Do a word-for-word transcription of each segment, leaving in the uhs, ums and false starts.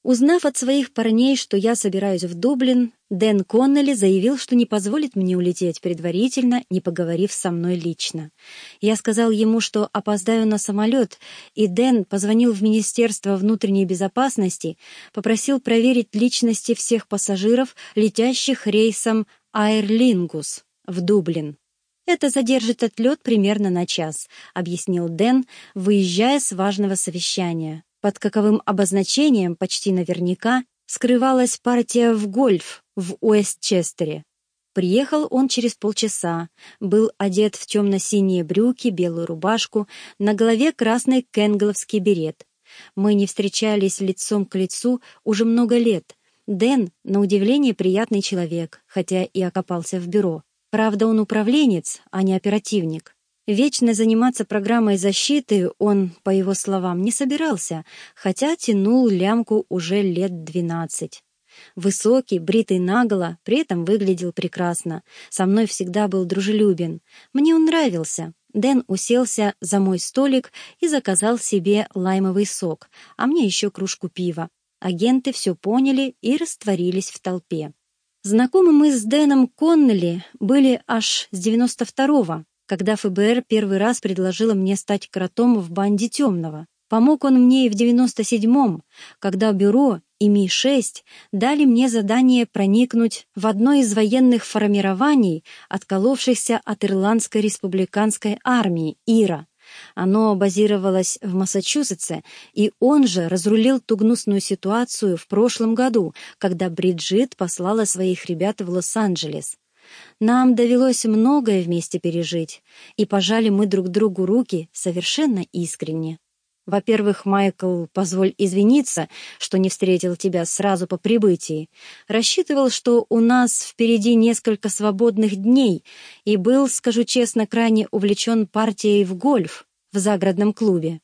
Узнав от своих парней, что я собираюсь в Дублин, Дэн Коннелли заявил, что не позволит мне улететь предварительно, не поговорив со мной лично. Я сказал ему, что опоздаю на самолет, и Дэн позвонил в Министерство внутренней безопасности, попросил проверить личности всех пассажиров, летящих рейсом Aer Lingus в Дублин. «Это задержит отлет примерно на час», — объяснил Дэн, выезжая с важного совещания, под каковым обозначением почти наверняка скрывалась партия в гольф в Уэстчестере. Приехал он через полчаса, был одет в темно-синие брюки, белую рубашку, на голове красный кенгловский берет. Мы не встречались лицом к лицу уже много лет. Дэн, на удивление, приятный человек, хотя и окопался в бюро. Правда, он управленец, а не оперативник. Вечно заниматься программой защиты он, по его словам, не собирался, хотя тянул лямку уже лет двенадцать. Высокий, бритый наголо, при этом выглядел прекрасно. Со мной всегда был дружелюбен. Мне он нравился. Дэн уселся за мой столик и заказал себе лаймовый сок, а мне еще кружку пива. Агенты все поняли и растворились в толпе. Знакомы мы с Дэном Коннелли были аж с девяносто второго, когда эф бэ эр первый раз предложило мне стать кротом в банде Темного. Помог он мне и в девяносто седьмом, когда бюро и Ми шесть дали мне задание проникнуть в одно из военных формирований, отколовшихся от Ирландской республиканской армии, ИРА. Оно базировалось в Массачусетсе, и он же разрулил ту гнусную ситуацию в прошлом году, когда Бриджит послала своих ребят в Лос-Анджелес. Нам довелось многое вместе пережить, и пожали мы друг другу руки совершенно искренне. Во-первых, Майкл, позволь извиниться, что не встретил тебя сразу по прибытии. Рассчитывал, что у нас впереди несколько свободных дней, и был, скажу честно, крайне увлечен партией в гольф в загородном клубе.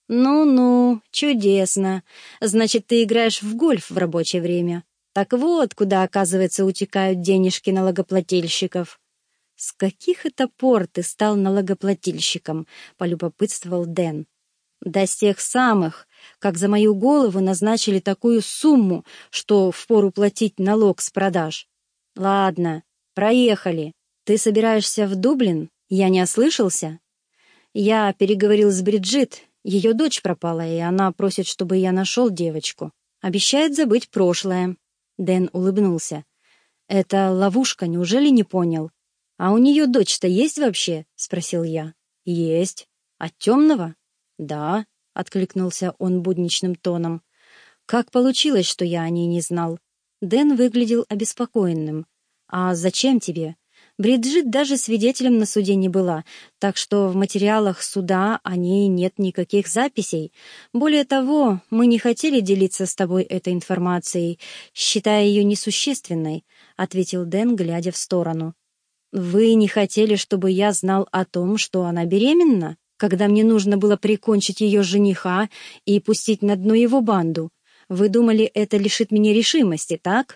Ну-ну, чудесно. Значит, ты играешь в гольф в рабочее время. Так вот, куда, оказывается, утекают денежки налогоплательщиков. С каких это пор ты стал налогоплательщиком? Полюбопытствовал Дэн. Да с тех самых, как за мою голову назначили такую сумму, что впору платить налог с продаж. Ладно, проехали. Ты собираешься в Дублин? Я не ослышался? Я переговорил с Бриджит, ее дочь пропала, и она просит, чтобы я нашел девочку. Обещает забыть прошлое. Дэн улыбнулся. Это ловушка, неужели не понял? А у нее дочь-то есть вообще? Спросил я. Есть. От Темного? «Да», — откликнулся он будничным тоном. «Как получилось, что я о ней не знал?» Дэн выглядел обеспокоенным. «А зачем тебе? Бриджит даже свидетелем на суде не была, так что в материалах суда о ней нет никаких записей. Более того, мы не хотели делиться с тобой этой информацией, считая ее несущественной», — ответил Дэн, глядя в сторону. «Вы не хотели, чтобы я знал о том, что она беременна? Когда мне нужно было прикончить ее жениха и пустить на дно его банду. Вы думали, это лишит меня решимости, так?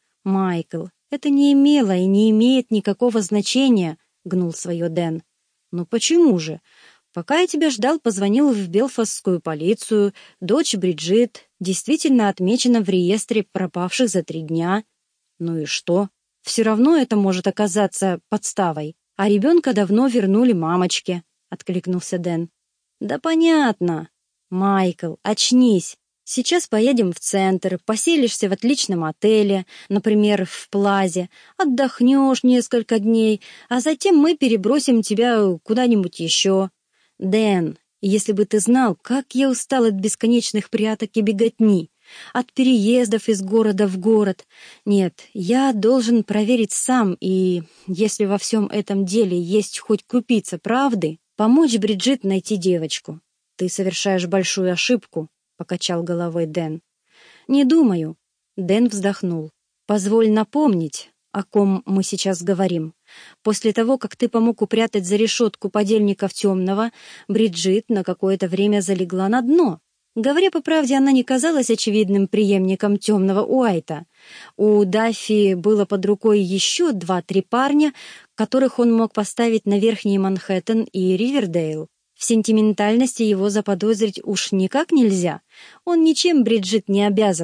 Майкл, это не имело и не имеет никакого значения, гнул свое Дэн. Ну почему же? Пока я тебя ждал, позвонил в Белфастскую полицию. Дочь Бриджит действительно отмечена в реестре пропавших за три дня. Ну и что? Все равно это может оказаться подставой. А ребенка давно вернули мамочке. — откликнулся Дэн. «Да понятно. Майкл, очнись. Сейчас поедем в центр, поселишься в отличном отеле, например, в Плазе, отдохнешь несколько дней, а затем мы перебросим тебя куда-нибудь еще. Дэн, если бы ты знал, как я устал от бесконечных пряток и беготни, от переездов из города в город. Нет, я должен проверить сам, и если во всем этом деле есть хоть крупица правды, помочь Бриджит найти девочку. Ты совершаешь большую ошибку, — покачал головой Дэн. Не думаю. Дэн вздохнул. Позволь напомнить, о ком мы сейчас говорим. После того, как ты помог упрятать за решетку подельников Темного, Бриджит на какое-то время залегла на дно. Говоря по правде, она не казалась очевидным преемником Темного Уайта. У Даффи было под рукой еще два-три парня, которых он мог поставить на Верхний Манхэттен и Ривердейл. В сентиментальности его заподозрить уж никак нельзя. Он ничем Бриджит не обязан.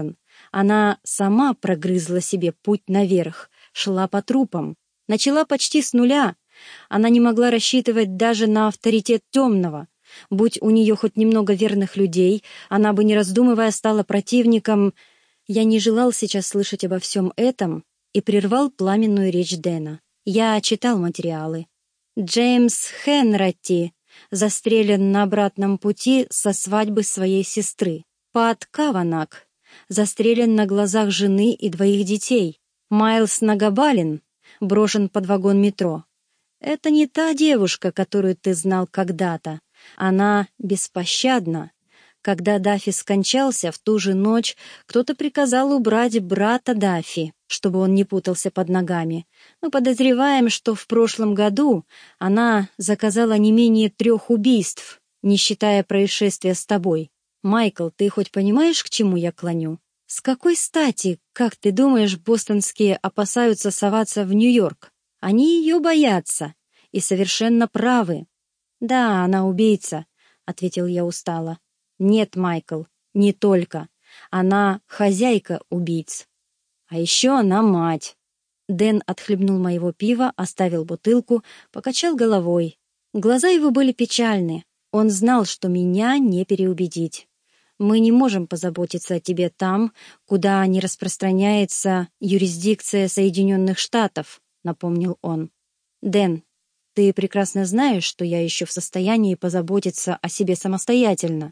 Она сама прогрызла себе путь наверх, шла по трупам, начала почти с нуля. Она не могла рассчитывать даже на авторитет темного. Будь у нее хоть немного верных людей, она бы, не раздумывая, стала противником. Я не желал сейчас слышать обо всем этом и прервал пламенную речь Дэна. Я читал материалы. Джеймс Хенратти застрелен на обратном пути со свадьбы своей сестры. Пат Каванак застрелен на глазах жены и двоих детей. Майлз Нагабалин брошен под вагон метро. Это не та девушка, которую ты знал когда-то. Она беспощадна. Когда Даффи скончался, в ту же ночь кто-то приказал убрать брата Даффи, чтобы он не путался под ногами. Мы подозреваем, что в прошлом году она заказала не менее трех убийств, не считая происшествия с тобой. Майкл, ты хоть понимаешь, к чему я клоню? С какой стати, как ты думаешь, бостонские опасаются соваться в Нью-Йорк? Они ее боятся и совершенно правы. Да, она убийца, — ответил я устало. Нет, Майкл, не только. Она хозяйка убийц. А еще она мать. Дэн отхлебнул моего пива, оставил бутылку, покачал головой. Глаза его были печальны. Он знал, что меня не переубедить. Мы не можем позаботиться о тебе там, куда не распространяется юрисдикция Соединенных Штатов, напомнил он. Дэн, ты прекрасно знаешь, что я еще в состоянии позаботиться о себе самостоятельно.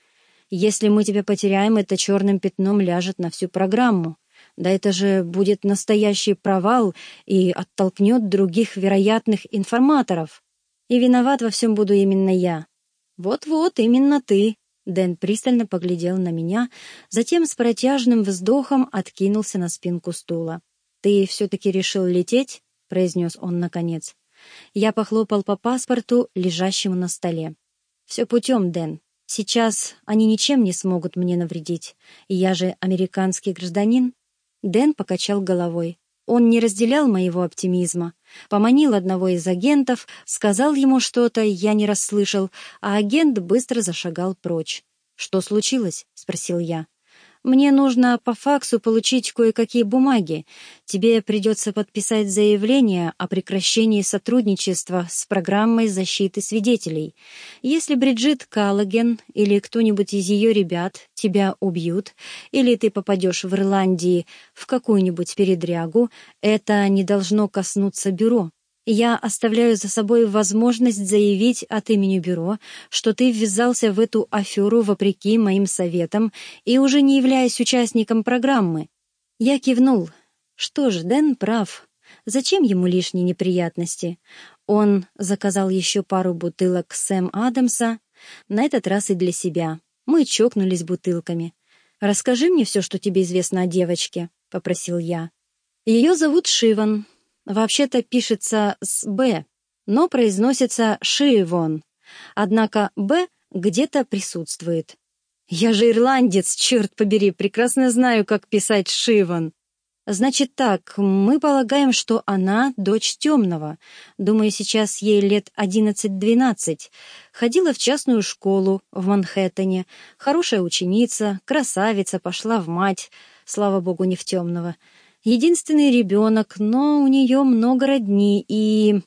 Если мы тебя потеряем, это черным пятном ляжет на всю программу. Да это же будет настоящий провал и оттолкнет других вероятных информаторов. И виноват во всем буду именно я. Вот-вот, именно ты. Дэн пристально поглядел на меня, затем с протяжным вздохом откинулся на спинку стула. «Ты все-таки решил лететь?» — произнес он наконец. Я похлопал по паспорту, лежащему на столе. «Все путем, Дэн. Сейчас они ничем не смогут мне навредить. Я же американский гражданин». Дэн покачал головой. Он не разделял моего оптимизма. Поманил одного из агентов, сказал ему что-то, я не расслышал, а агент быстро зашагал прочь. «Что случилось?» — спросил я. «Мне нужно по факсу получить кое-какие бумаги. Тебе придется подписать заявление о прекращении сотрудничества с программой защиты свидетелей. Если Бриджит Каллоген или кто-нибудь из ее ребят тебя убьют, или ты попадешь в Ирландии в какую-нибудь передрягу, это не должно коснуться бюро. Я оставляю за собой возможность заявить от имени бюро, что ты ввязался в эту аферу вопреки моим советам и уже не являясь участником программы». Я кивнул. Что ж, Дэн прав. Зачем ему лишние неприятности? Он заказал еще пару бутылок Сэм Адамса, на этот раз и для себя. Мы чокнулись бутылками. «Расскажи мне все, что тебе известно о девочке», — попросил я. «Ее зовут Шиван. Вообще-то пишется с «Б», но произносится «Шивон». Однако «Б» где-то присутствует. Я же ирландец, черт побери, прекрасно знаю, как писать «Шивон». Значит так, мы полагаем, что она дочь темного. Думаю, сейчас ей лет одиннадцать-двенадцать. Ходила в частную школу в Манхэттене. Хорошая ученица, красавица, пошла в мать. Слава богу, не в темного. Единственный ребенок, но у нее много родни, и...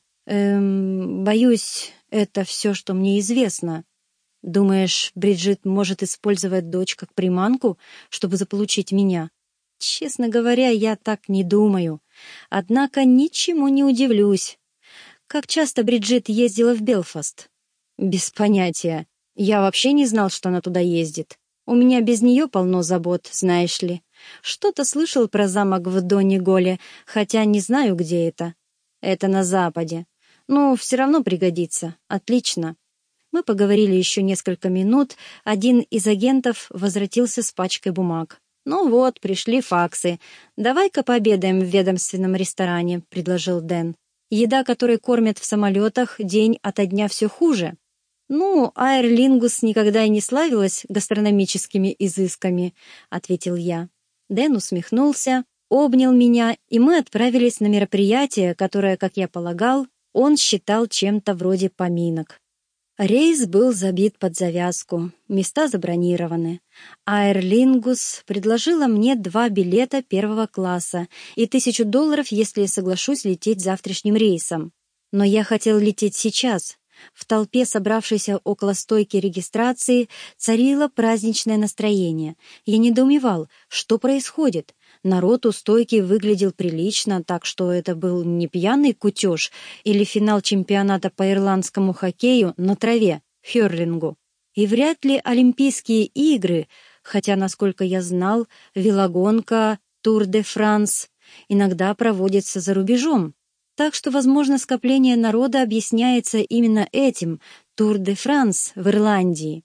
Эм, боюсь, это все, что мне известно. Думаешь, Бриджит может использовать дочь как приманку, чтобы заполучить меня? Честно говоря, я так не думаю. Однако ничему не удивлюсь. Как часто Бриджит ездила в Белфаст? Без понятия. Я вообще не знал, что она туда ездит. У меня без нее полно забот, знаешь ли. Что-то слышал про замок в Донеголе, хотя не знаю, где это. Это на западе. Ну, все равно пригодится. Отлично. Мы поговорили еще несколько минут. Один из агентов возвратился с пачкой бумаг. «Ну вот, пришли факсы. Давай-ка пообедаем в ведомственном ресторане», — предложил Дэн. «Еда, которой кормят в самолетах, день ото дня все хуже». «Ну, Aer Lingus никогда и не славилась гастрономическими изысками», — ответил я. Дэн усмехнулся, обнял меня, и мы отправились на мероприятие, которое, как я полагал, он считал чем-то вроде поминок. Рейс был забит под завязку, места забронированы. Aer Lingus предложила мне два билета первого класса и тысячу долларов, если соглашусь лететь завтрашним рейсом. Но я хотел лететь сейчас. В толпе, собравшейся около стойки регистрации, царило праздничное настроение. Я недоумевал, что происходит. Народ у стойки выглядел прилично, так что это был не пьяный кутеж или финал чемпионата по ирландскому хоккею на траве, хёрлингу. И вряд ли Олимпийские игры, хотя, насколько я знал, велогонка, Тур де Франс иногда проводится за рубежом. Так что, возможно, скопление народа объясняется именно этим — Тур де Франс в Ирландии.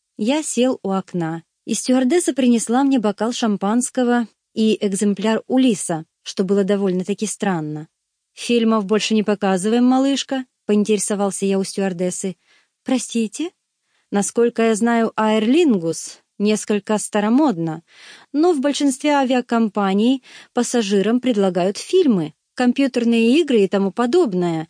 Я сел у окна, и стюардесса принесла мне бокал шампанского и экземпляр Улисса, что было довольно-таки странно. «Фильмов больше не показываем, малышка?» — поинтересовался я у стюардессы. «Простите?» «Насколько я знаю, Aer Lingus несколько старомодно, но в большинстве авиакомпаний пассажирам предлагают фильмы, компьютерные игры и тому подобное,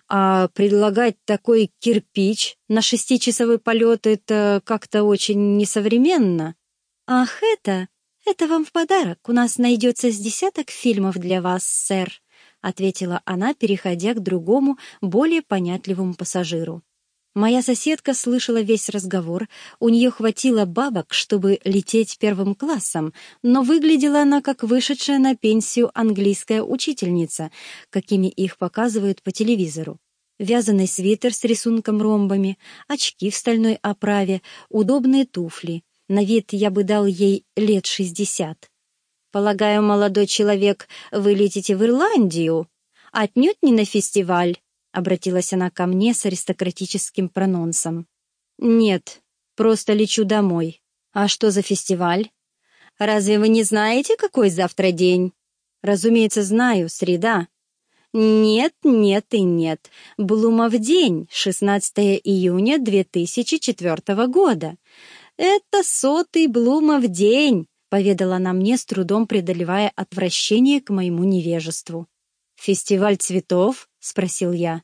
а предлагать такой кирпич на шестичасовой полет — это как-то очень несовременно». «Ах, это? Это вам в подарок. У нас найдется с десяток фильмов для вас, сэр», — ответила она, переходя к другому, более понятливому пассажиру. Моя соседка слышала весь разговор, у нее хватило бабок, чтобы лететь первым классом, но выглядела она как вышедшая на пенсию английская учительница, какими их показывают по телевизору. Вязаный свитер с рисунком ромбами, очки в стальной оправе, удобные туфли. На вид я бы дал ей лет шестьдесят. «Полагаю, молодой человек, вы летите в Ирландию? Отнюдь не на фестиваль?» — обратилась она ко мне с аристократическим прононсом. «Нет, просто лечу домой. А что за фестиваль? Разве вы не знаете, какой завтра день?» «Разумеется, знаю, среда». «Нет, нет и нет. Блумов день, шестнадцатого июня две тысячи четвёртого года. Это сотый Блумов день», — поведала она мне, с трудом преодолевая отвращение к моему невежеству. «Фестиваль цветов?» — спросил я.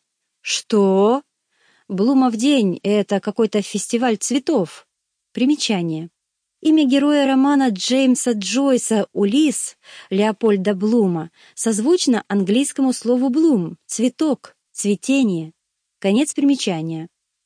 «Что?» «Блумов день — это какой-то фестиваль цветов». Примечание. Имя героя романа Джеймса Джойса «Улисс» Леопольда Блума созвучно английскому слову «блум» — цветок, цветение. Конец примечания.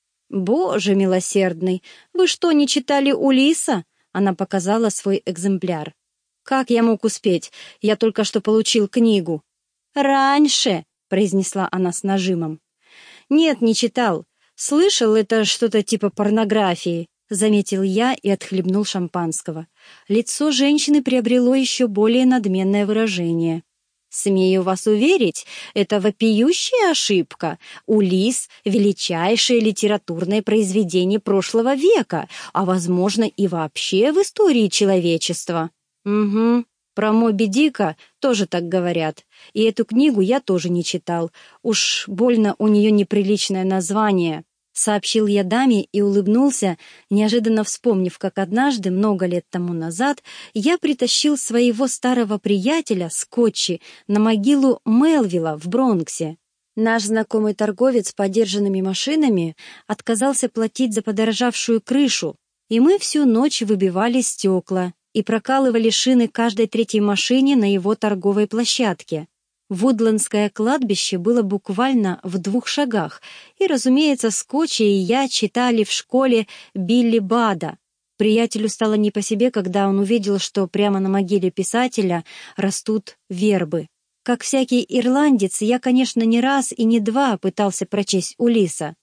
«Боже милосердный, вы что, не читали Улисса?» Она показала свой экземпляр. «Как я мог успеть? Я только что получил книгу». «Раньше», — произнесла она с нажимом. «Нет, не читал. Слышал, это что-то типа порнографии», — заметил я и отхлебнул шампанского. Лицо женщины приобрело еще более надменное выражение. «Смею вас уверить, это вопиющая ошибка. Улисс — величайшее литературное произведение прошлого века, а, возможно, и вообще в истории человечества». «Угу. Про Моби Дика тоже так говорят. И эту книгу я тоже не читал. Уж больно у нее неприличное название», — сообщил я даме и улыбнулся, неожиданно вспомнив, как однажды, много лет тому назад, я притащил своего старого приятеля, Скотчи, на могилу Мелвилла в Бронксе. Наш знакомый торговец подержанными машинами отказался платить за подорожавшую крышу, и мы всю ночь выбивали стекла и прокалывали шины каждой третьей машине на его торговой площадке. Вудлендское кладбище было буквально в двух шагах, и, разумеется, Скотчи и я читали в школе Билли Бада. Приятелю стало не по себе, когда он увидел, что прямо на могиле писателя растут вербы. Как всякий ирландец, я, конечно, не раз и не два пытался прочесть Улисса.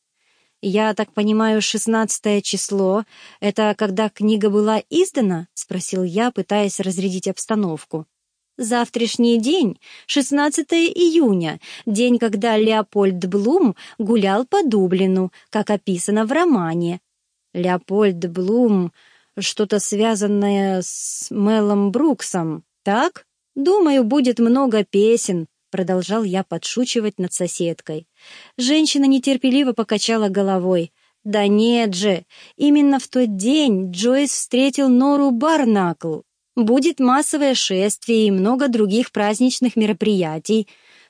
«Я так понимаю, шестнадцатое число — это когда книга была издана?» — спросил я, пытаясь разрядить обстановку. «Завтрашний день, шестнадцатого июня, день, когда Леопольд Блум гулял по Дублину, как описано в романе». «Леопольд Блум — что-то связанное с Мелом Бруксом, так? Думаю, будет много песен», — продолжал я подшучивать над соседкой. Женщина нетерпеливо покачала головой. «Да нет же, именно в тот день Джойс встретил Нору Барнакл. Будет массовое шествие и много других праздничных мероприятий.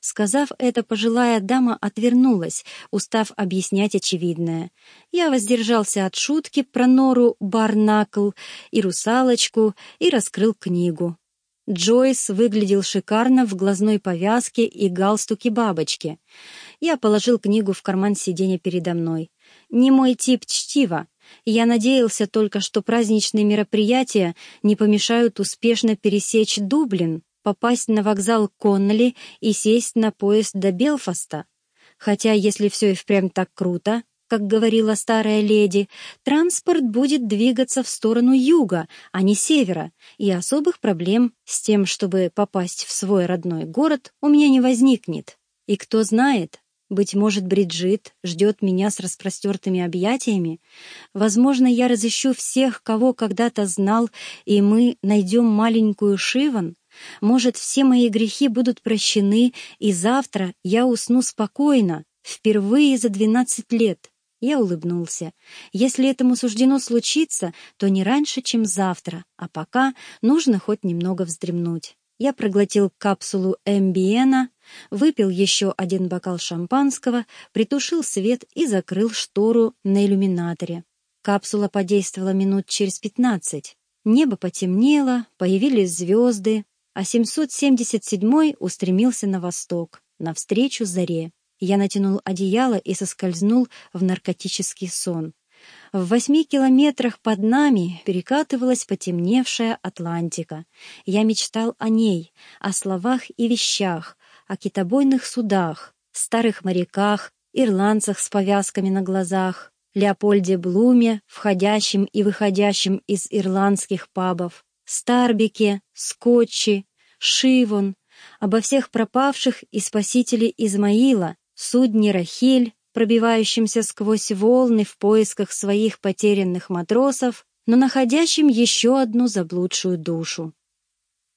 Сказав это, пожилая дама отвернулась, устав объяснять очевидное. Я воздержался от шутки про Нору Барнакл и русалочку и раскрыл книгу. Джойс выглядел шикарно в глазной повязке и галстуке бабочки. Я положил книгу в карман сиденья передо мной. Не мой тип чтива. Я надеялся только, что праздничные мероприятия не помешают успешно пересечь Дублин, попасть на вокзал Конноли и сесть на поезд до Белфаста. Хотя, если все и впрямь так круто, как говорила старая леди, транспорт будет двигаться в сторону юга, а не севера, и особых проблем с тем, чтобы попасть в свой родной город, у меня не возникнет. И кто знает, быть может, Бриджит ждет меня с распростертыми объятиями. Возможно, я разыщу всех, кого когда-то знал, и мы найдем маленькую Шиван. Может, все мои грехи будут прощены, и завтра я усну спокойно, впервые за двенадцать лет. Я улыбнулся. Если этому суждено случиться, то не раньше, чем завтра, а пока нужно хоть немного вздремнуть. Я проглотил капсулу эмбиена, выпил еще один бокал шампанского, притушил свет и закрыл штору на иллюминаторе. Капсула подействовала минут через пятнадцать. Небо потемнело, появились звезды, а семьсот семьдесят седьмой устремился на восток, навстречу заре. Я натянул одеяло и соскользнул в наркотический сон. В восьми километрах под нами перекатывалась потемневшая Атлантика. Я мечтал о ней, о словах и вещах, о китобойных судах, старых моряках, ирландцах с повязками на глазах, Леопольде Блуме, входящем и выходящем из ирландских пабов, Старбике, Скотчи, Шивон, обо всех пропавших и спасителе Измаила, судне Рахиль, пробивающемся сквозь волны в поисках своих потерянных матросов, но находящим еще одну заблудшую душу.